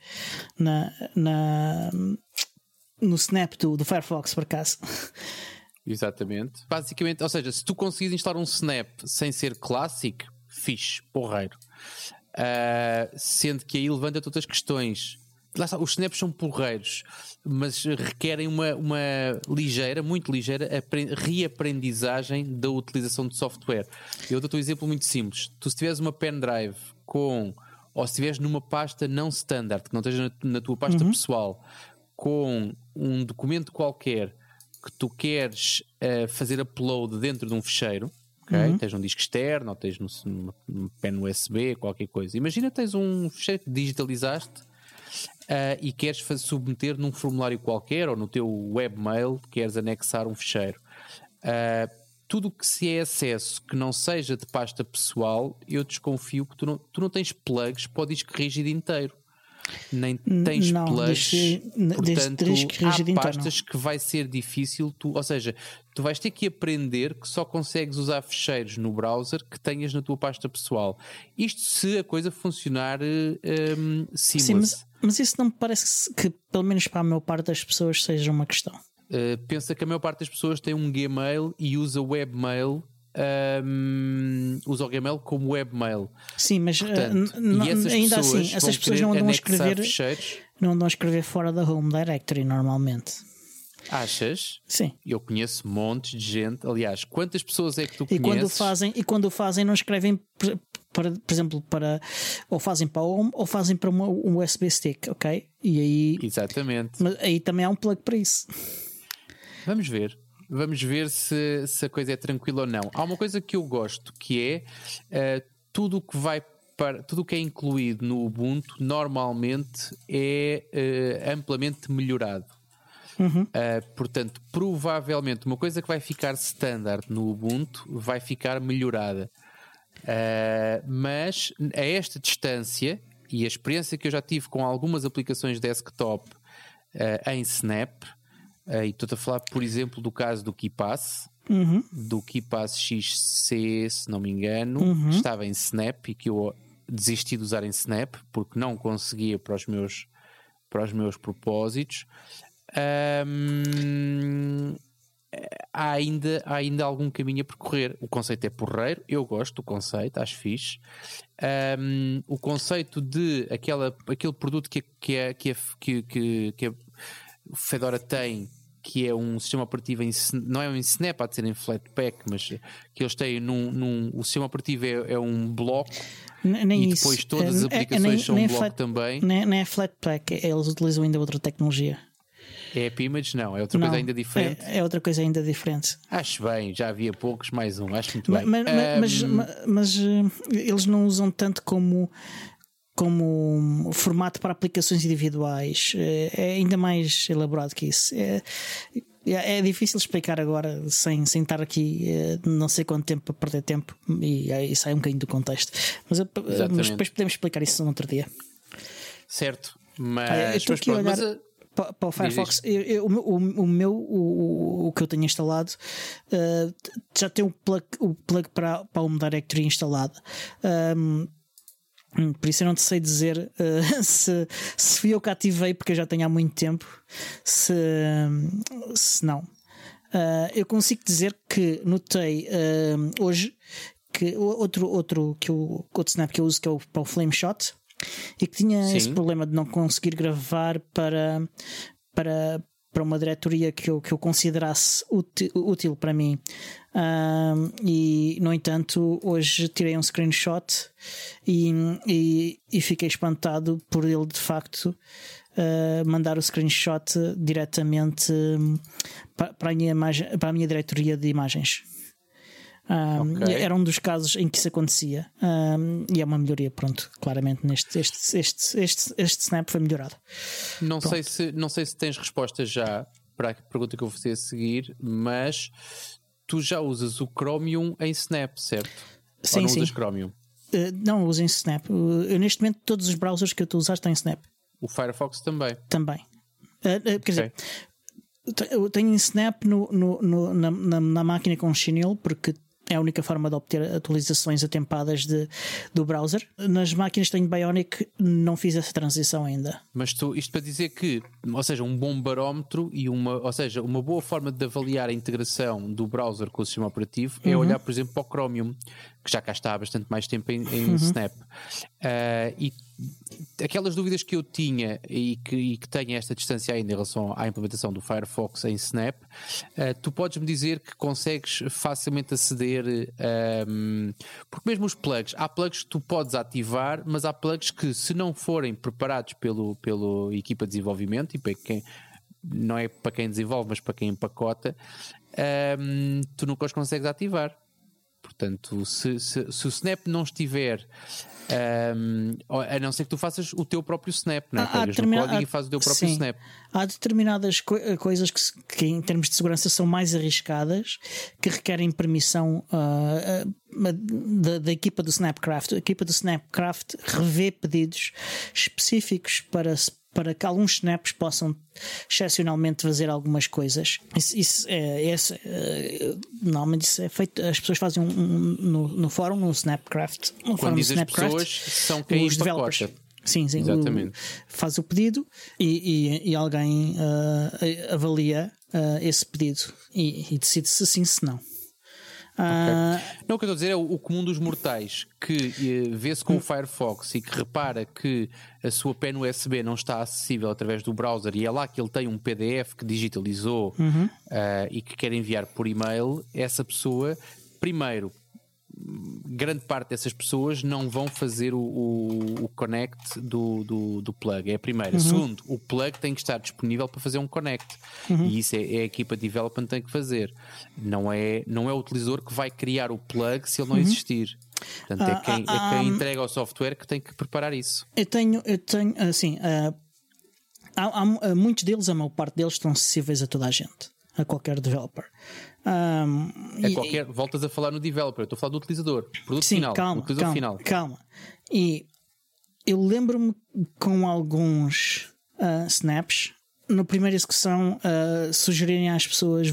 no Snap do Firefox, por acaso. Exatamente. Basicamente, ou seja, se tu conseguires instalar um Snap sem ser Classic, fixe, porreiro. Sendo que aí levanta todas as questões. Lá está, os snaps são porreiros, mas requerem uma ligeira, muito ligeira reaprendizagem da utilização de software. Eu dou-te um exemplo muito simples. Tu, se tiveres uma pendrive ou se estiveres numa pasta não standard, que não esteja na tua pasta pessoal, com um documento qualquer que tu queres fazer upload dentro de um ficheiro, okay? Tens um disco externo ou tens num pen USB, qualquer coisa. Imagina, tens um ficheiro que digitalizaste e queres submeter num formulário qualquer ou no teu webmail, queres anexar um ficheiro. Tudo o que se é acesso que não seja de pasta pessoal, eu desconfio que tu não tens plugs para o disco rígido inteiro. Nem tens plugs, portanto há pastas que vai ser difícil, ou seja, tu vais ter que aprender que só consegues usar ficheiros no browser que tenhas na tua pasta pessoal. Isto se a coisa funcionar seamless. Sim, mas isso não me parece que, pelo menos para a maior parte das pessoas, seja uma questão. Pensa que a maior parte das pessoas tem um Gmail e usa webmail. Usa o Gmail como webmail. Sim, mas portanto, ainda assim essas pessoas não andam a escrever fora da home directory normalmente. Achas? Sim. Eu conheço montes de gente. Aliás, quantas pessoas é que tu conheces? E quando o fazem não escrevem por exemplo, ou fazem para home ou fazem para um USB stick, ok? E aí, exatamente. Mas aí também há um plug para isso. Vamos ver se a coisa é tranquila ou não. Há uma coisa que eu gosto, que é tudo o que é incluído no Ubuntu normalmente é amplamente melhorado. Portanto, provavelmente uma coisa que vai ficar standard no Ubuntu vai ficar melhorada. Mas a esta distância, e a experiência que eu já tive com algumas aplicações desktop em Snap, e estou-te a falar, por exemplo, do caso do KeePass, do KeePass XC, se não me engano, estava em Snap e que eu desisti de usar em Snap porque não conseguia para os meus propósitos. Há ainda algum caminho a percorrer. O conceito é porreiro, eu gosto do conceito, acho fixe. O conceito de aquele produto que a Fedora tem, que é um sistema operativo não é em Snap, há de ser em Flatpak, mas que eles têm o sistema operativo é um bloco. Nem e depois isso. Todas as aplicações são um bloco também. Nem é Flatpak, eles utilizam ainda outra tecnologia. É AppImage? Não, é outra coisa ainda diferente. É outra coisa ainda diferente. Acho bem, já havia poucos, mais um, acho muito bem. Mas eles não usam tanto como formato para aplicações individuais. É ainda mais elaborado que isso. É difícil explicar agora sem estar aqui não sei quanto tempo para perder tempo e aí sai um bocadinho do contexto. Mas depois podemos explicar isso no outro dia. Certo, mas estou aqui a olhar para o Firefox. O que eu tenho instalado já tem o plug para a Home Directory instalado. Por isso eu não te sei dizer se fui eu que ativei, porque eu já tenho há muito tempo, se não. Eu consigo dizer que notei hoje que outro Snap que eu uso, que é para o Flameshot, e que tinha esse problema de não conseguir gravar para uma diretoria que eu considerasse útil para mim. E no entanto hoje tirei um screenshot e fiquei espantado por ele de facto mandar o screenshot diretamente para a minha diretoria de imagens. Era um dos casos em que isso acontecia, e é uma melhoria, pronto, claramente este Snap foi melhorado. Não sei se tens resposta já para a pergunta que eu vou fazer a seguir, mas tu já usas o Chromium em Snap, certo? Sim, ou não sim. usas Chromium? Não uso em Snap. Eu neste momento todos os browsers que eu estou a usar estão em Snap. O Firefox também? Também. Quer dizer, eu tenho em Snap na máquina com chinelo, porque é a única forma de obter atualizações atempadas do browser. Nas máquinas que tenho Bionic não fiz essa transição ainda. Mas isto para dizer que, ou seja, um bom barómetro e uma boa forma de avaliar a integração do browser com o sistema operativo é olhar, por exemplo, para o Chromium, que já cá está há bastante mais tempo em Snap. E aquelas dúvidas que eu tinha e que tenho esta distância ainda em relação à implementação do Firefox em Snap, tu podes-me dizer que consegues facilmente aceder, porque mesmo os plugs, há plugs que tu podes ativar, mas há plugs que, se não forem preparados pela equipa de desenvolvimento, e para quem, não é para quem desenvolve, mas para quem empacota, tu nunca os consegues ativar. Portanto, se o Snap não estiver, a não ser que tu faças o teu próprio Snap, não é? Pegas no código e fazes o teu próprio Snap. Há determinadas coisas que em termos de segurança são mais arriscadas, que requerem permissão da equipa do Snapcraft. A equipa do Snapcraft revê pedidos específicos para que alguns snaps possam excepcionalmente fazer algumas coisas. Normalmente isso é feito, as pessoas fazem no fórum, no Snapcraft. Quando diz as pessoas, são quem os developers. Sim, exatamente. Faz o pedido e alguém avalia esse pedido e decide se sim, se não. Não, o que eu estou a dizer é o comum dos mortais que vê-se com o Firefox e que repara que a sua pen USB não está acessível através do browser e é lá que ele tem um PDF que digitalizou e que quer enviar por e-mail. Essa pessoa, primeiro, grande parte dessas pessoas não vão fazer o connect do plug, é a primeira. Segundo, o plug tem que estar disponível para fazer um connect e isso é a equipa de development tem que fazer. Não é o utilizador que vai criar o plug se ele não existir. Portanto, é quem entrega o software que tem que preparar isso. Eu tenho assim, há muitos deles, a maior parte deles estão acessíveis a toda a gente, a qualquer developer. Voltas a falar no developer, eu estou a falar do utilizador, produto sim, final. Calma. E eu lembro-me com alguns snaps, na primeira execução, sugerirem às pessoas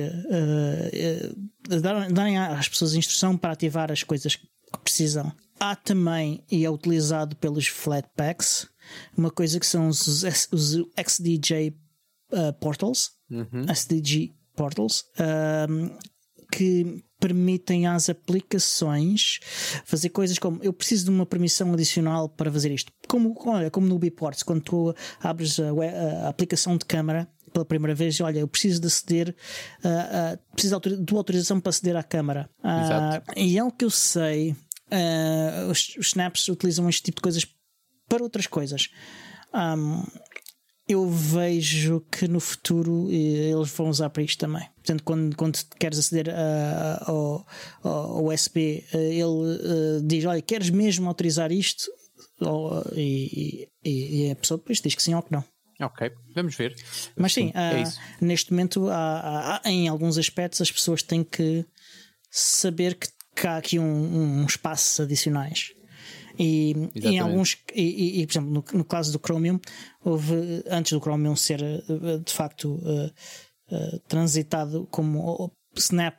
darem às pessoas a instrução para ativar as coisas que precisam. Há também, e é utilizado pelos Flatpaks, uma coisa que são os XDJ portals, SDG portals, que permitem às aplicações fazer coisas como: eu preciso de uma permissão adicional para fazer isto, como no Ubiports, quando tu abres a aplicação de câmara pela primeira vez, olha, eu preciso de aceder, preciso de tua autorização para aceder à câmara. E é o que eu sei, os snaps utilizam este tipo de coisas para outras coisas. Eu vejo que no futuro eles vão usar para isto também. Portanto, quando queres aceder ao USB, ele diz: olha, queres mesmo autorizar isto? E a pessoa depois diz que sim ou que não. Ok, vamos ver. Mas sim, neste momento, em alguns aspectos, as pessoas têm que saber que há aqui uns passos adicionais. E em alguns, por exemplo, no caso do Chromium, houve, antes do Chromium ser de facto transitado como Snap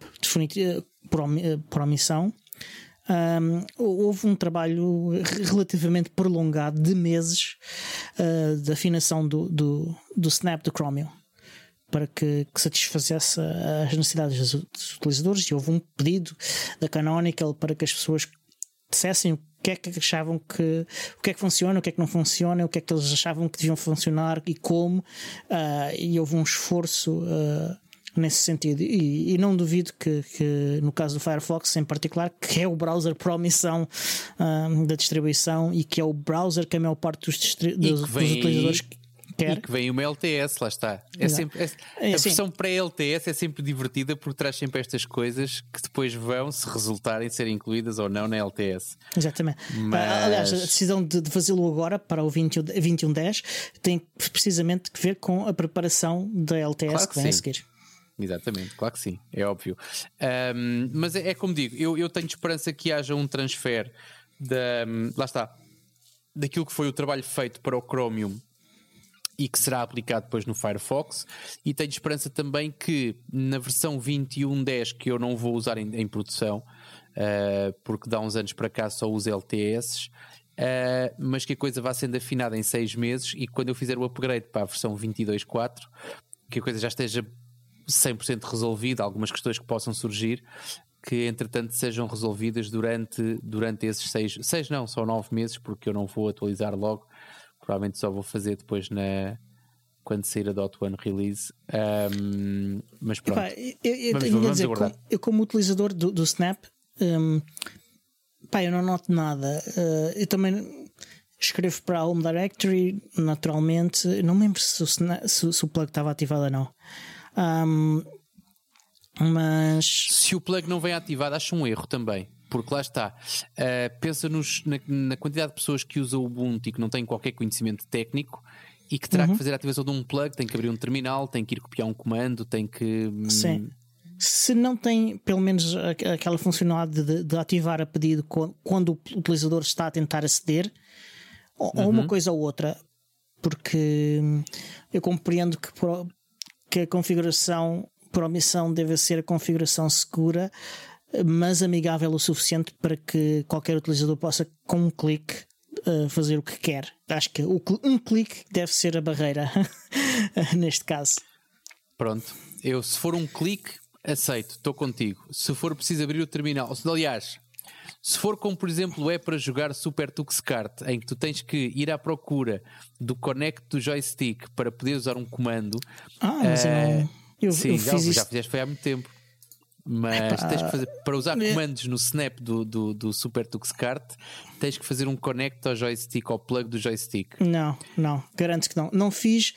por omissão, houve um trabalho relativamente prolongado de meses de afinação do Snap do Chromium para que satisfazesse as necessidades dos utilizadores, e houve um pedido da Canonical para que as pessoas dissessem o que é que achavam que funciona, o que é que não funciona, o que é que eles achavam que deviam funcionar e como, e houve um esforço nesse sentido, e não duvido que no caso do Firefox em particular, que é o browser por omissão da distribuição, e que é o browser que a maior parte dos utilizadores quer. E que vem uma LTS, lá está. A versão pré-LTS é sempre divertida, porque traz sempre estas coisas que depois vão, se resultarem, ser incluídas ou não na LTS. Exatamente. Aliás, a decisão de fazê-lo agora para o 2110 tem precisamente que ver com a preparação da LTS, claro, que vem a seguir. Exatamente, claro que sim, é óbvio. Mas é como digo, eu tenho esperança que haja um transfer lá está, daquilo que foi o trabalho feito para o Chromium e que será aplicado depois no Firefox, e tenho esperança também que na versão 21.10, que eu não vou usar em produção, porque dá uns anos para cá só uso LTS, mas que a coisa vá sendo afinada em 6 meses, e quando eu fizer o upgrade para a versão 22.4, que a coisa já esteja 100% resolvida, algumas questões que possam surgir, que entretanto sejam resolvidas durante esses 6 não, só 9 meses, porque eu não vou atualizar logo. Provavelmente só vou fazer depois quando sair a .1 release. Mas pronto. Eu como utilizador do Snap, eu não noto nada. Eu também escrevo para a Home Directory naturalmente. Não me lembro se o plug estava ativado ou não. Mas se o plug não vem ativado, acho um erro também. Porque lá está, pensa na quantidade de pessoas que usam o Ubuntu e que não têm qualquer conhecimento técnico, e que terá que fazer a ativação de um plug, tem que abrir um terminal, tem que ir copiar um comando, tem que... Sim. Se não tem pelo menos aquela funcionalidade de ativar a pedido quando o utilizador está a tentar aceder, ou uma coisa ou outra, porque eu compreendo que a configuração por omissão deve ser a configuração segura, mas amigável o suficiente para que qualquer utilizador possa, com um clique, fazer o que quer. Acho que um clique deve ser a barreira neste caso. Pronto, se for um clique, aceito, estou contigo. Se for preciso abrir o terminal, aliás, se for como por exemplo é para jogar Super Tux Kart, em que tu tens que ir à procura do connect do joystick para poder usar um comando, mas eu já fizeste, foi há muito tempo. Mas tens que fazer, para usar comandos no Snap do Super Tux Kart, tens que fazer um connect ao joystick, ao plug do joystick. Não, garanto que não. Não fiz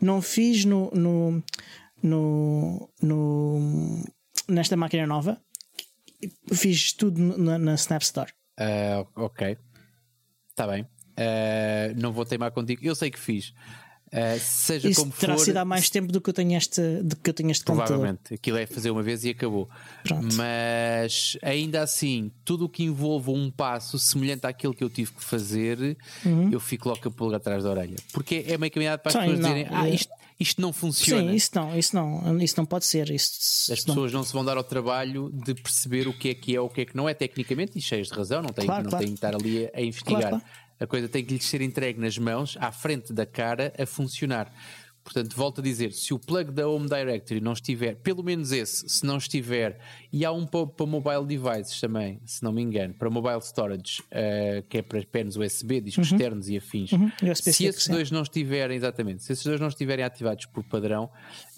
nesta máquina nova. Fiz tudo na Snap Store. Ok, está bem. Não vou teimar contigo. Eu sei que fiz. Seja isso como for, terá sido há mais tempo do que eu tenho este computador. Provavelmente, aquilo é fazer uma vez e acabou. Pronto. Mas ainda assim, tudo o que envolva um passo semelhante àquilo que eu tive que fazer, eu fico logo com a pulga atrás da orelha, porque é meio caminhado para as pessoas dizerem isto não funciona. Sim, isso não pode ser. As pessoas não se vão dar ao trabalho de perceber o que é ou o que é que não é, tecnicamente, e cheios de razão, não têm que estar ali a investigar. Claro. A coisa tem que lhes ser entregue nas mãos, à frente da cara, a funcionar. Portanto, volto a dizer, se o plug da Home Directory não estiver, pelo menos esse, se não estiver, e há um para mobile devices também, se não me engano, para mobile storage, que é para pens USB, discos externos e afins. Se esses dois não estiverem, exatamente, se esses dois não estiverem ativados por padrão,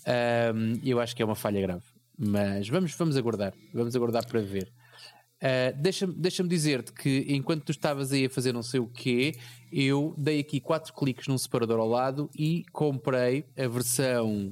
eu acho que é uma falha grave. Mas vamos aguardar para ver. Deixa-me dizer-te que enquanto tu estavas aí a fazer não sei o quê, eu dei aqui 4 cliques num separador ao lado e comprei a versão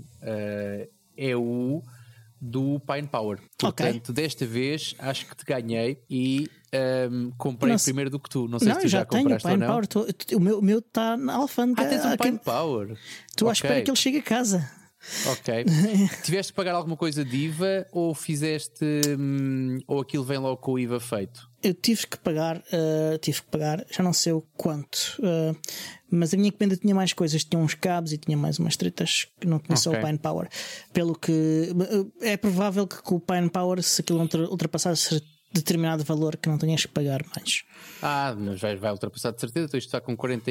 EU do Pine Power. Portanto, desta vez acho que te ganhei e comprei primeiro do que tu. Não sei se tu já compraste ou não. Power, o meu está na alfândega. Tens um Pine Power. Estou à espera que ele chegue a casa. Ok. Tiveste de pagar alguma coisa de IVA ou fizeste ou aquilo vem logo com o IVA feito? Eu tive que pagar, já não sei o quanto, mas a minha encomenda tinha mais coisas, tinha uns cabos e tinha mais umas tretas que não tinha só o Pine Power. Pelo que é provável que com o Pine Power, se aquilo ultrapassasse determinado valor, que não tenhas que pagar mais. Mas vai ultrapassar de certeza. Isto está com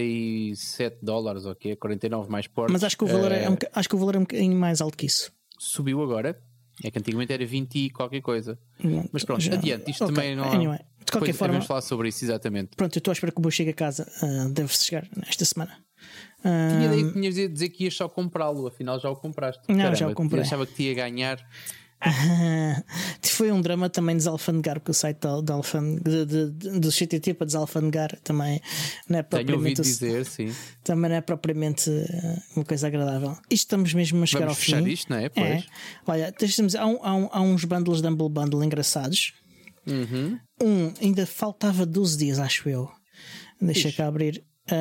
$47, ok? 49 mais portos. Mas acho que o valor acho que o valor é um bocadinho mais alto que isso. Subiu agora. É que antigamente era 20 e qualquer coisa. Mas pronto, adiante. Isto também não. Anyway, de qualquer forma, vamos falar sobre isso, exatamente. Pronto, eu estou à espera que o meu chegue a casa. Deve chegar esta semana. Tinha ideia que tinhas de dizer que ias só comprá-lo, afinal já o compraste. Não, caramba, já o comprei. Eu achava que te ia ganhar. Foi um drama também desalfandegar, porque o site do CTT para desalfandegar também não é propriamente. Tenho ouvido dizer, sim. Também não é propriamente uma coisa agradável. Isto estamos mesmo a chegar ao fim. Vamos fechar isto, não é? Pois. Olha, há uns bundles de Humble Bundle engraçados. Ainda faltava 12 dias, acho eu. Deixa cá abrir.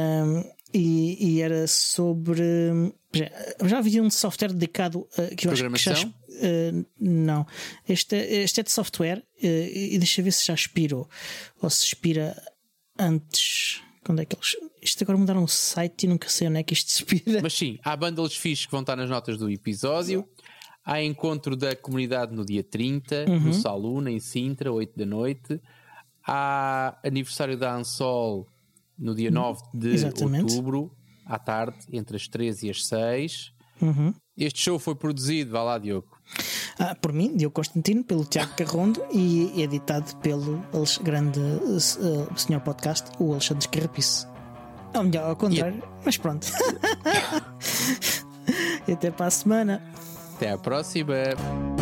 E era sobre. Já havia um software dedicado que eu acho que já. Não. Este é de software e deixa ver se já expirou ou se expira antes. Quando é que eles. Isto agora mudaram o site e nunca sei onde é que isto expira. Mas sim, há bundles fixos que vão estar nas notas do episódio. Há encontro da comunidade no dia 30, no Saluna, em Sintra, 8 da noite. Há aniversário da Ansol no dia 9 de outubro, à tarde, entre as 13 e as 6. Este show foi produzido, vá lá, Diogo. Por mim, Diogo Constantino, pelo Tiago Carrondo e editado pelo grande senhor podcast, o Alexandre Carrapice. Ou melhor, ao contrário, mas pronto. E até para a semana. Até à próxima.